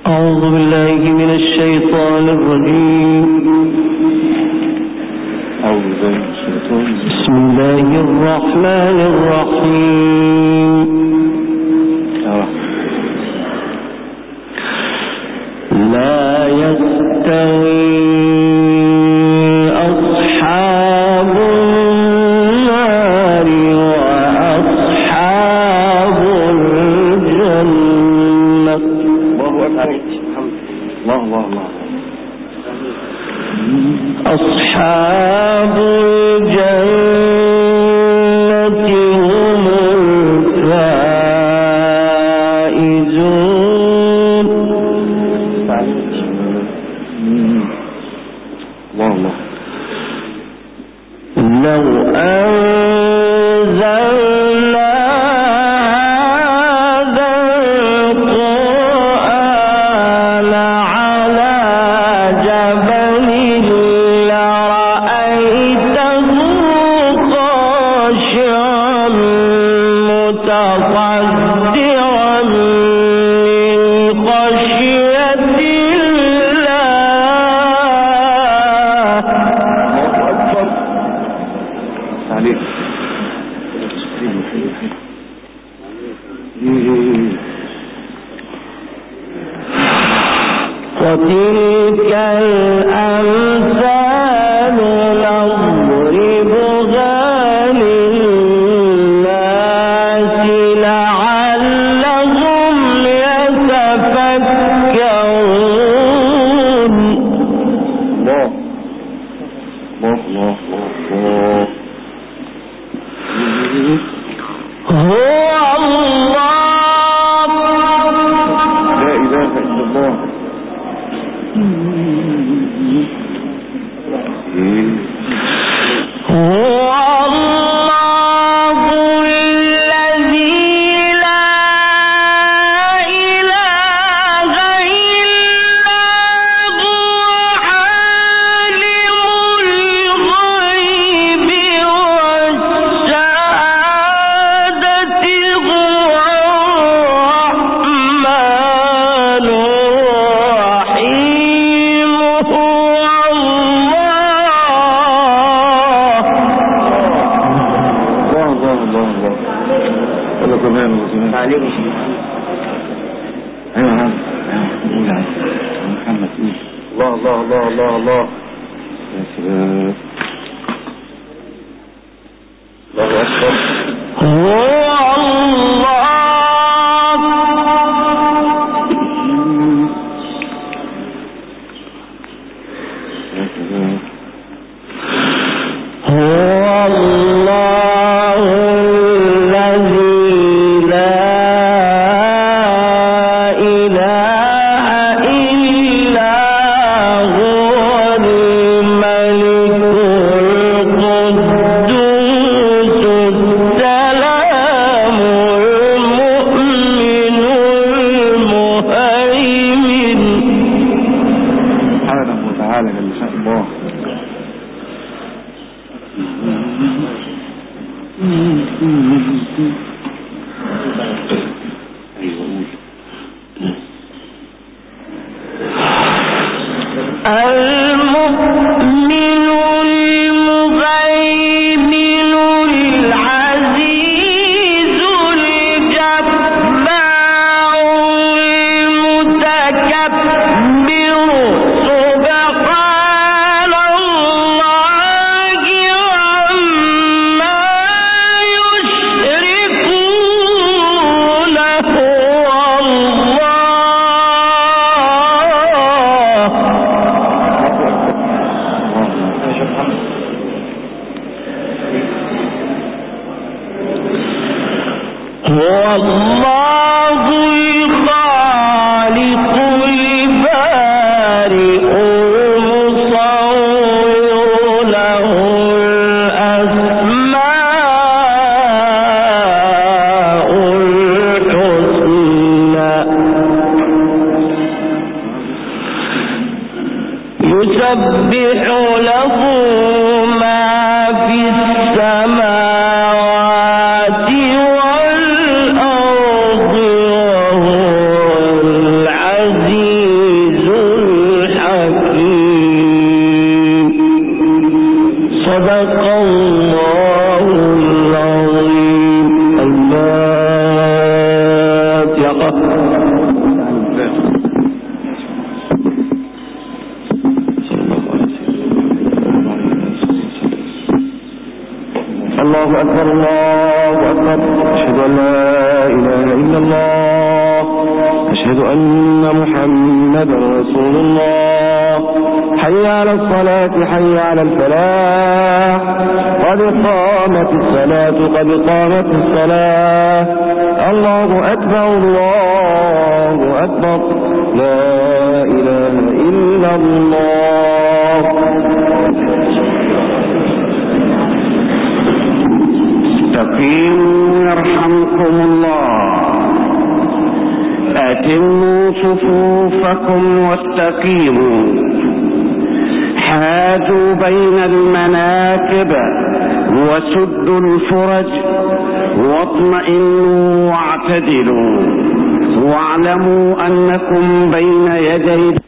أعوذ بالله من الشيطان الرجيم. بسم الله الرحمن الرحيم. لا يستوي أصحاب النار وأصحاب الجنة. أصحاب الجنة هم الفائزون. لو أنزلنا هذا القرآن على جبل لرأيته خاشعا متصدعا من خشية وتلك الأمثال نضربها للناس لعلهم يتفكرون. هو الله لا إله إلا الله. هو الله الذي لا إله إلا هو عالم الغيب والشهادة هو الرحمن الرحيم. هو الله يا سلام. الله أكبر. هو الله الذي لا إله إلا هو الملك القدوس السلام المؤمن المهيمن. سبحانه وتعالى جل شأن الله. المؤمن المهيمن العزيز الجبار المتكبر سبحان الله عما يشركون. هو الله الخالق البارئ المصور له الأسماء الحسنى يسبح له ما في السماوات والأرض وهو العزيز الله أكبر الله أكبر. أشهد أن لا إله إلا الله. أشهد أن محمدا رسول الله. حي على الصلاة حي على الفلاح. قد قامت الصلاة قد قامت الصلاة. الله أكبر الله أكبر. لا إله إلا الله. استقيموا يرحمكم الله. أتموا صفوفكم واستقيموا. حاذوا بين المناكب وسدوا الفرج واطمئنوا واعتدلوا واعلموا أنكم بين يدي